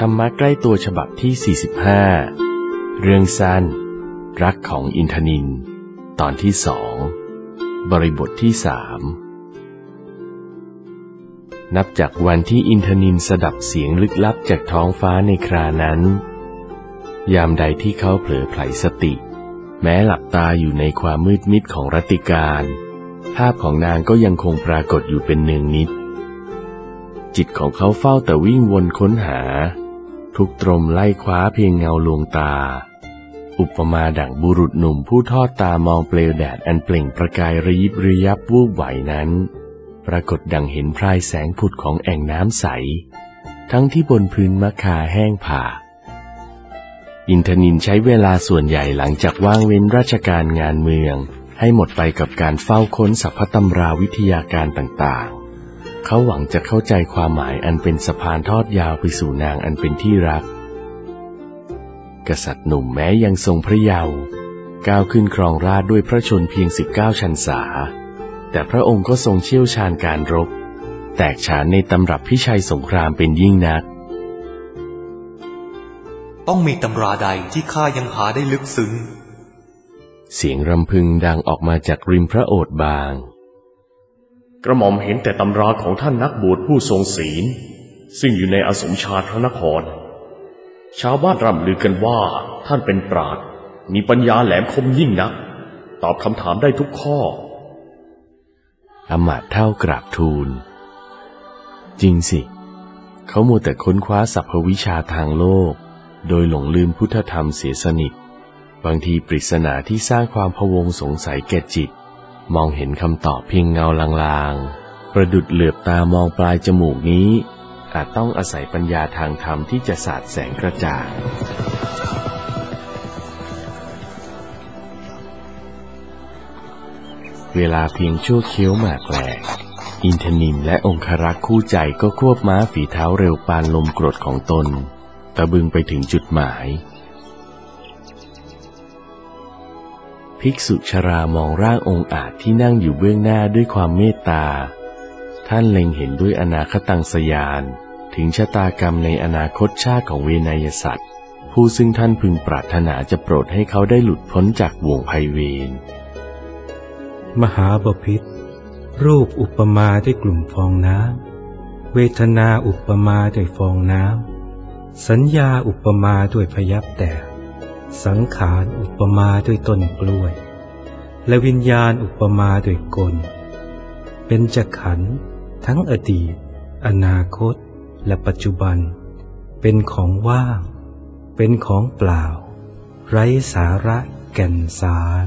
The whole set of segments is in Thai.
รรมะใกล้ตัวฉบับที่45เรื่องสั้นรักของอินทนิลตอนที่2บริบทที่3นับจากวันที่อินทนิลสดับเสียงลึกลับจากท้องฟ้าในครานั้นยามใดที่เขาเผลอไผลสติแม้หลับตาอยู่ในความมืดมิดของรัตติการภาพของนางก็ยังคงปรากฏอยู่เป็นเนืองนิดจิตของเขาเฝ้าแต่วิ่งวนค้นหาทุกตรมไล่คว้าเพียงเงาลวงตาอุปมาดั่งบุรุษหนุ่มผู้ทอดตามองเปลวแดดอันเปล่งประกายระยิบระยับวูบไหวนั้นปรากฏดั่งเห็นพรายแสงผุดของแอ่งน้ำใสทั้งที่บนพื้นมะคาแห้งผากอินทนิลใช้เวลาส่วนใหญ่หลังจากว่างเว้นราชการงานเมืองให้หมดไปกับการเฝ้าค้นสรรพตำราวิทยาการต่างๆเขาหวังจะเข้าใจความหมายอันเป็นสะพานทอดยาวไปสู่นางอันเป็นที่รักกษัตริย์หนุ่มแม้ยังทรงพระเยาว์ก้าวขึ้นครองราชย์ด้วยพระชนเพียง19 พรรษาแต่พระองค์ก็ทรงเชี่ยวชาญการรบแตกฉานในตำรับพิชัยสงครามเป็นยิ่งนักต้องมีตำราใดที่ข้ายังหาได้ลึกซึ้งเสียงรำพึงดังออกมาจากริมพระโอษฐ์บางกระหม่อมเห็นแต่ตำราของท่านนักบวชผู้ทรงศีลซึ่งอยู่ในอสมชาติพระนครชาวบ้านร่ำลือกันว่าท่านเป็นปราชญ์มีปัญญาแหลมคมยิ่งนักตอบคำถามได้ทุกข้ออมาตย์เฒ่ากราบทูลจริงสิเขามัวแต่ค้นคว้าสรรพวิชาทางโลกโดยหลงลืมพุทธธรรมเสียสนิทบางทีปริศนาที่สร้างความพะวงสงสัยแก่จิตมองเห็นคำตอบเพียงเงาลางๆประดุจเหลือบตามองปลายจมูกนี้อาจต้องอาศัยปัญญาทางธรรมที่จะสาดแสงกระจ่างเวลาเพียงชั่วเคี้ยวหมากแหลกอินทนิลและองครักษ์คู่ใจก็ควบม้าฝีเท้าเร็วปานลมกรดของตนตะบึงไปถึงจุดหมายภิกษุชรามองร่างองค์อาจที่นั่งอยู่เบื้องหน้าด้วยความเมตตาท่านเล็งเห็นด้วยอนาคตังสยานถึงชะตากรรมในอนาคตชาติของเวนยสัตว์ผู้ซึ่งท่านพึงปรารถนาจะโปรดให้เขาได้หลุดพ้นจากบ่วงภัยเวรมหาบพิตรรูปอุปมาด้วยกลุ่มฟองน้ำเวทนาอุปมาด้วยฟองน้ำสัญญาอุปมาด้วยพยับแตกสังขารอุปมาด้วยต้นกล้วยและวิญญาณอุปมาด้วยกลเป็นจักขันธ์ทั้งอดีตอนาคตและปัจจุบันเป็นของว่างเป็นของเปล่าไร้สาระแก่นสาร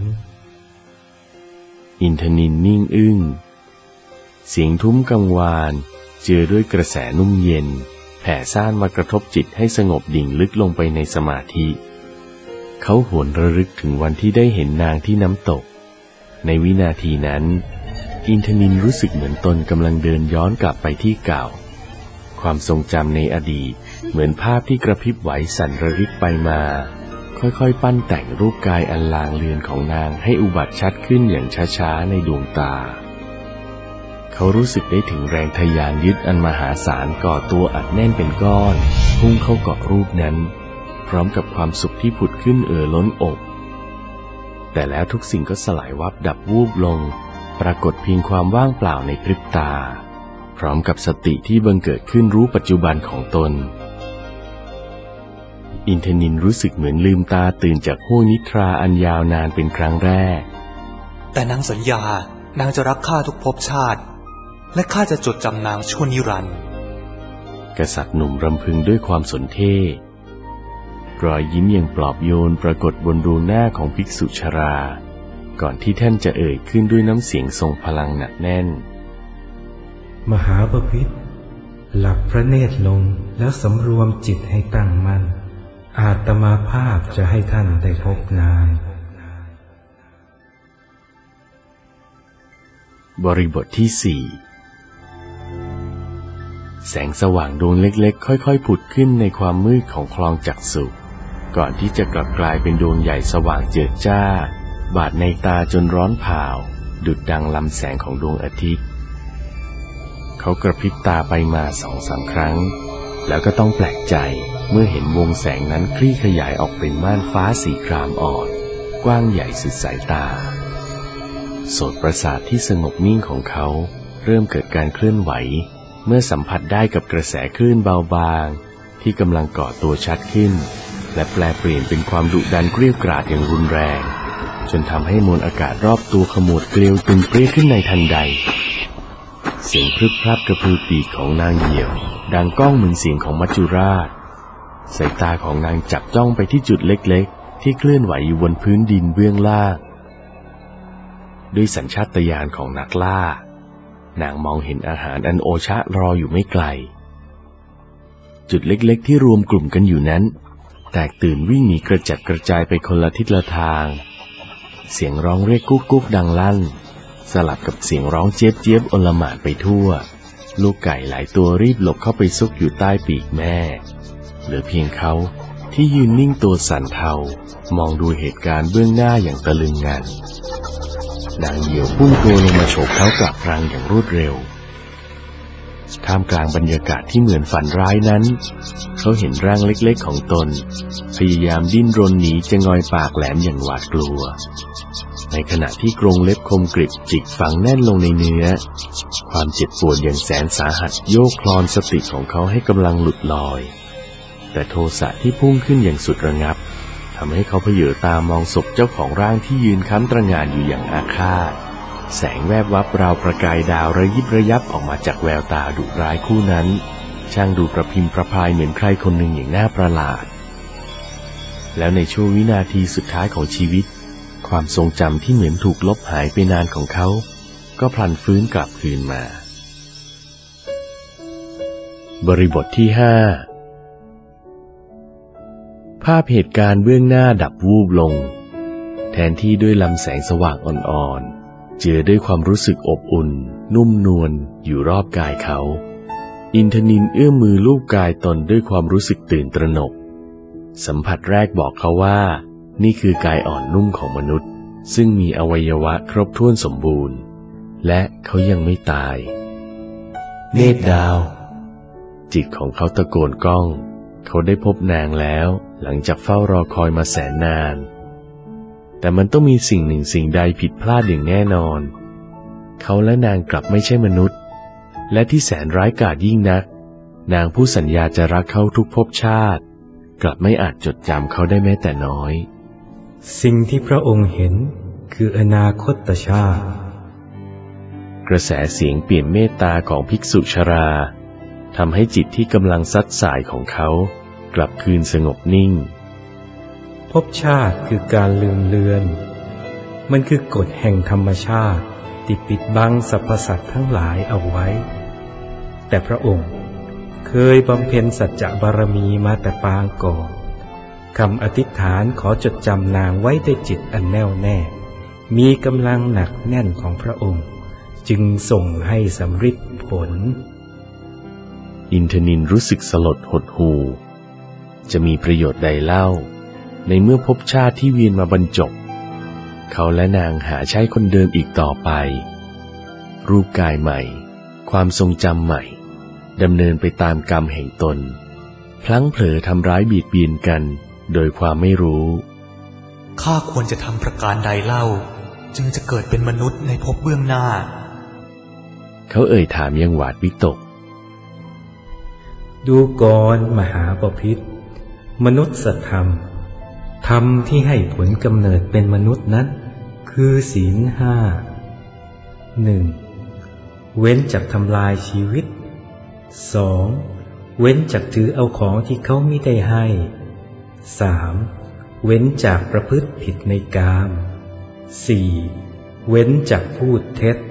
อินทนิลนิ่งอึ้งเสียงทุ้มกังวานเจือด้วยกระแสนุ่มเย็นแผ่ซ่านมากระทบจิตให้สงบดิ่งลึกลงไปในสมาธิเขาหวนระลึกถึงวันที่ได้เห็นนางที่น้ำตกในวินาทีนั้นอินทนิลรู้สึกเหมือนตนกำลังเดินย้อนกลับไปที่เก่าความทรงจำในอดีตเหมือนภาพที่กระพริบไหวสั่นระริกไปมาค่อยๆปั้นแต่งรูปกายอันลางเลือนของนางให้อุบัติชัดขึ้นอย่างช้าๆในดวงตาเขารู้สึกได้ถึงแรงทะยานยึดอันมหาศาลก่อตัวอัดแน่นเป็นก้อนพุ่งเข้าเกาะรูปนั้นพร้อมกับความสุขที่ผุดขึ้นล้นอกแต่แล้วทุกสิ่งก็สลายวับดับวูบลงปรากฏเพียงความว่างเปล่าในพริบตาพร้อมกับสติที่บังเกิดขึ้นรู้ปัจจุบันของตนอินทนิลรู้สึกเหมือนลืมตาตื่นจากห้วงนิทราอันยาวนานเป็นครั้งแรกแต่นางสัญญานางจะรักข้าทุกภพชาติและข้าจะจดจำนางชั่วนิรันดร์กษัตริย์หนุ่มรำพึงด้วยความสนเท่รอยยิ้มอย่างปลอบโยนปรากฏบนดวงหน้าของภิกษุชราก่อนที่ท่านจะเอ่ยขึ้นด้วยน้ำเสียงทรงพลังหนักแน่นมหาบพิตรหลับพระเนตรลงแล้วสำรวมจิตให้ตั้งมั่นอาตมาภาพจะให้ท่านได้พบนางบริบทที่4แสงสว่างดวงเล็กๆค่อยๆผุดขึ้นในความมืดของคลองจักษุก่อนที่จะกลับกลายเป็นดวงใหญ่สว่างเจิดจ้าบาดในตาจนร้อนเผาดุจดังลำแสงของดวงอาทิตย์เขากระพริบตาไปมา2-3 ครั้งแล้วก็ต้องแปลกใจเมื่อเห็นวงแสงนั้นคลี่ขยายออกเป็นม่านฟ้าสีครามอ่อนกว้างใหญ่สุดสายตาโสตประสาทที่สงบนิ่งของเขาเริ่มเกิดการเคลื่อนไหวเมื่อสัมผัสได้กับกระแสคลื่นเบาบางที่กำลังก่อตัวชัดขึ้นและแปลเปลี่ยนเป็นความดุดันเกรี้ยวกราดอย่างรุนแรงจนทำให้มวลอากาศรอบตัวขมวดเกลียวตึงเปรี้ยขึ้นในทันใดเสียงพรึบพรับกระพือปีกของนางเหยี่ยวดังก้องเหมือนเสียงของมัจจุราชสายตาของนางจับจ้องไปที่จุดเล็กๆที่เคลื่อนไหวอยู่บนพื้นดินเบื้องล่างด้วยสัญชาตญาณของนักล่านางมองเห็นอาหารอันโอชะรออยู่ไม่ไกลจุดเล็กๆที่รวมกลุ่มกันอยู่นั้นแตกตื่นวิ่งหนีกระจัดกระจายไปคนละทิศละทางเสียงร้องเรียกกุ๊กกุ๊กดังลั่นสลับกับเสียงร้องเจี๊ยบเจี๊ยบโอลหม่านไปทั่วลูกไก่หลายตัวรีบหลบเข้าไปซุกอยู่ใต้ปีกแม่เหลือเพียงเขาที่ยืนนิ่งตัวสั่นเทามองดูเหตุการณ์เบื้องหน้าอย่างตะลึงงันนางเหยี่ยวพุ่งตัวลงมาโฉบเขากลับรังอย่างรวดเร็วท่ามกลางบรรยากาศที่เหมือนฝันร้ายนั้นเขาเห็นร่างเล็กๆของตนพยายามดิ้นรนหนีจะงอยปากแหลมอย่างหวาดกลัวในขณะที่กรงเล็บคมกริบจิกฝังแน่นลงในเนื้อความเจ็บปวดอย่างแสนสาหัสโยกคลอนสติของเขาให้กำลังหลุดลอยแต่โทสะที่พุ่งขึ้นอย่างสุดระงับทำให้เขาเผยตามองศพเจ้าของร่างที่ยืนค้ำตระหง่านอยู่อย่างอาฆาตแสงแวบวับราวประกายดาวระยิบระยับออกมาจากแววตาดุร้ายคู่นั้นช่างดูประพิมพ์ประพายเหมือนใครคนหนึ่งอย่างน่าประหลาดแล้วในช่วงวินาทีสุดท้ายของชีวิตความทรงจำที่เหมือนถูกลบหายไปนานของเขาก็พลันฟื้นกลับคืนมาบริบทที่5ภาพเหตุการณ์เบื้องหน้าดับวูบลงแทนที่ด้วยลำแสงสว่างอ่อนๆเจือด้วยความรู้สึกอบอุ่นนุ่มนวลอยู่รอบกายเขาอินทนินเอื้อมมือลูบกายตนด้วยความรู้สึกตื่นตระหนกสัมผัสแรกบอกเขาว่านี่คือกายอ่อนนุ่มของมนุษย์ซึ่งมีอวัยวะครบถ้วนสมบูรณ์และเขายังไม่ตายเนตรดาวจิตของเขาตะโกนก้องเขาได้พบนางแล้วหลังจากเฝ้ารอคอยมาแสนนานแต่มันต้องมีสิ่งหนึ่งสิ่งใดผิดพลาดอย่างแน่นอนเขาและนางกลับไม่ใช่มนุษย์และที่แสนร้ายกาจยิ่งนักนางผู้สัญญาจะรักเขาทุกภพชาติกลับไม่อาจจดจำเขาได้แม้แต่น้อยสิ่งที่พระองค์เห็นคืออนาคตชาติกระแสเสียงเปลี่ยนเมตตาของภิกษุชราทำให้จิตที่กำลังซัดสายของเขากลับคืนสงบนิ่งภพชาติคือการลืมเลือนมันคือกฎแห่งธรรมชาติที่ปิดบังสรรพสัตว์ทั้งหลายเอาไว้แต่พระองค์เคยบำเพ็ญสัจจะบารมีมาแต่ปางก่อนคำอธิษฐานขอจดจำนางไว้ด้วยจิตอันแน่วแน่มีกำลังหนักแน่นของพระองค์จึงส่งให้สำฤทธิ์ผลอินทนินรู้สึกสลดหดหู่จะมีประโยชน์ใดเล่าในเมื่อภพชาติที่เวียนมาบรรจบเขาและนางหาใช้คนเดิมอีกต่อไปรูปกายใหม่ความทรงจำใหม่ดำเนินไปตามกรรมแห่งตนพลั้งเผลอทำร้ายเบียดเบียนกันโดยความไม่รู้ข้าควรจะทำประการใดเล่าจึงจะเกิดเป็นมนุษย์ในภพเบื้องหน้าเขาเอ่ยถามอย่างหวาดวิตกดูก่อนมหาบพิตรมนุษย์ธรรมธรรมที่ให้ผลกำเนิดเป็นมนุษย์นั้นคือศีล 5 1. เว้นจากทำลายชีวิต 2. เว้นจากถือเอาของที่เขาไม่ได้ให้ 3. เว้นจากประพฤติผิดในกาม 4. เว้นจากพูดเท็จ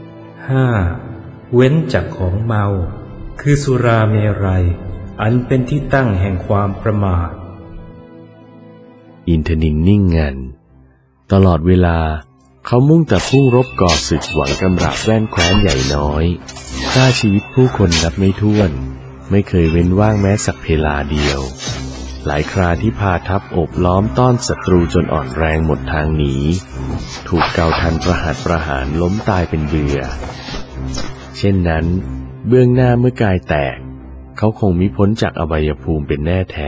5. เว้นจากของเมาคือสุราเมรัยอันเป็นที่ตั้งแห่งความประมาทอินทนินนิ่งงันตลอดเวลาเขามุ่งแต่พุ่งรบก่อศึกหวังกำราบแว่นแคว้นใหญ่น้อยฆ่าชีวิตผู้คนนับไม่ถ้วนไม่เคยเว้นว่างแม้สักเพลาเดียวหลายคราที่พาทัพโอบล้อมต้อนศัตรูจนอ่อนแรงหมดทางหนีถูกเกาทันประหารล้มตายเป็นเบื่อเช่นนั้นเบื้องหน้าเมื่อกายแตกเขาคงมิพ้นจากอบายภูมิเป็นแน่แท้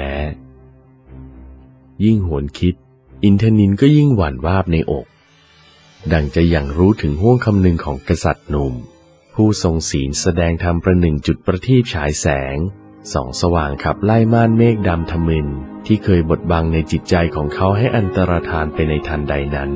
ยิ่งหวนคิดอินทนิลก็ยิ่งหวั่นวาบในอกดังจะยังรู้ถึงห้วงคำนึงของกษัตริย์หนุ่มผู้ทรงศีลแสดงธรรมประหนึ่งจุดประทีปฉายแสงส่องสว่างขับไล่ม่านเมฆดำทมึนที่เคยบดบังในจิตใจของเขาให้อันตรธานไปในทันใดนั้น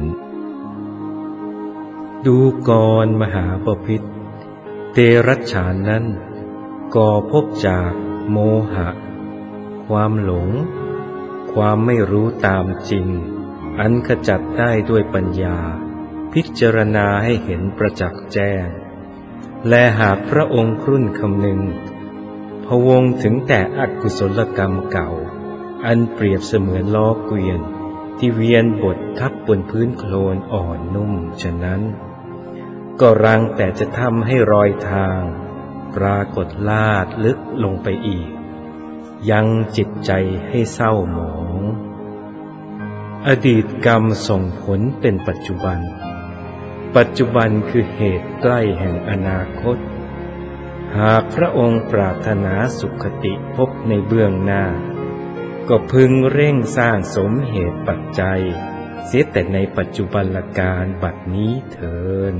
ดูก่อนมหาบพิตรเตรัจฉานนั้นก่อภพจากโมหะความหลงความไม่รู้ตามจริงอันขจัดได้ด้วยปัญญาพิจารณาให้เห็นประจักษ์แจ้งและหากพระองค์ครุ่นคำนึงพะวงถึงแต่อกุศลกรรมเก่าอันเปรียบเสมือนล้อเกวียนที่เวียนบดทับบนพื้นโคลนอ่อนนุ่มฉะนั้นก็รังแต่จะทำให้รอยทางปรากฏลาดลึกลงไปอีกยังจิตใจให้เศร้าหมองอดีตกรรมส่งผลเป็นปัจจุบันปัจจุบันคือเหตุใกล้แห่งอนาคตหากพระองค์ปรารถนาสุขติพบในเบื้องหน้าก็พึงเร่งสร้างสมเหตุปัจจัยเสียแต่ในปัจจุบันการบัดนี้เถิด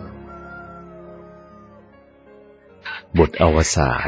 บทอวสาน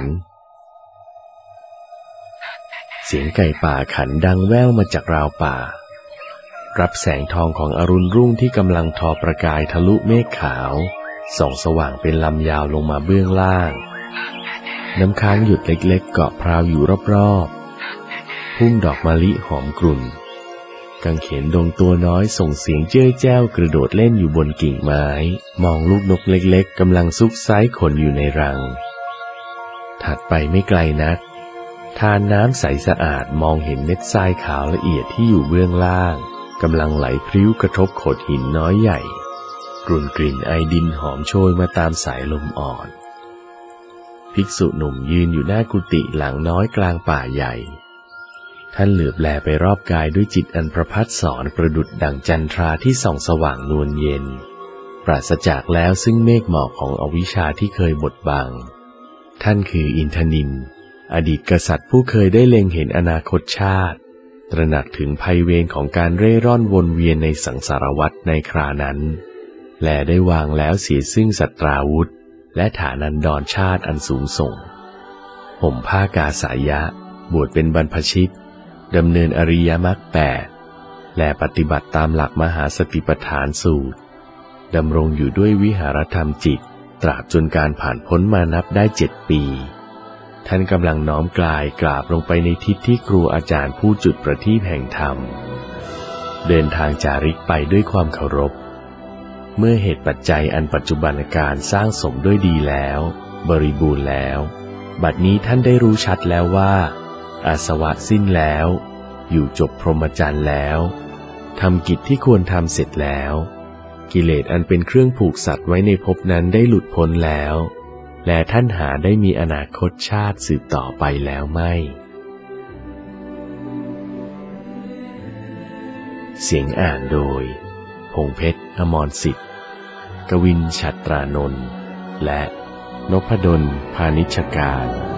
เสียงไก่ป่าขันดังแว่วมาจากราวป่ารับแสงทองของอรุณรุ่งที่กำลังทอประกายทะลุเมฆขาวส่องสว่างเป็นลำยาวลงมาเบื้องล่างน้ำค้างหยุดเล็กๆเกาะพราวอยู่รอบๆพุ่มดอกมะลิหอมกรุ่นกังเขนดงตัวน้อยส่งเสียงเจ้ยแจ้วกระโดดเล่นอยู่บนกิ่งไม้มองลูกนกเล็กๆกำลังซุกไซ้ขนอยู่ในรังถัดไปไม่ไกลนักทานน้ำใสสะอาดมองเห็นเม็ดทรายขาวละเอียดที่อยู่เบื้องล่างกำลังไหลพริ้วกระทบโขดหินน้อยใหญ่กลุ่นกลิ่นไอดินหอมโชยมาตามสายลมอ่อนภิกษุหนุ่มยืนอยู่หน้ากุฏิหลังน้อยกลางป่าใหญ่ท่านเหลือบแลไปรอบกายด้วยจิตอันประภัสสรประดุจดั่งจันทราที่ส่องสว่างนวลเย็นปราศจากแล้วซึ่งเมฆหมอกของอวิชชาที่เคยบดบังท่านคืออินทนิลอดีตกษัตริย์ผู้เคยได้เล็งเห็นอนาคตชาติตระหนักถึงภัยเวรของการเร่ร่อนวนเวียนในสังสารวัฏในครานั้นและได้วางแล้วเสียซึ่งสัตราวุธและฐานันดรชาติอันสูงส่งห่มผ้ากาสายะบวชเป็นบรรพชิตดำเนินอริยมรรค8และปฏิบัติตามหลักมหาสติปัฏฐานสูตรดำรงอยู่ด้วยวิหารธรรมจิตตราบจนการผ่านพ้นมานับได้7 ปีท่านกำลังน้อมกายกราบลงไปในทิศที่ครูอาจารย์ผู้จุดประทีปแห่งธรรมเดินทางจาริกไปด้วยความเคารพเมื่อเหตุปัจจัยอันปัจจุบันการสร้างสมด้วยดีแล้วบริบูรณ์แล้วบัดนี้ท่านได้รู้ชัดแล้วว่าอาสวะสิ้นแล้วอยู่จบพรหมจรรย์แล้วทำกิจที่ควรทำเสร็จแล้วกิเลสอันเป็นเครื่องผูกสัตว์ไว้ในภพนั้นได้หลุดพ้นแล้วและท่านหาได้มีอนาคตชาติสืบต่อไปแล้วไม่เสียงอ่านโดยพงษ์เพชรอมรสิทธิ์กวินฉัตรานนท์และนพดลพานิชการ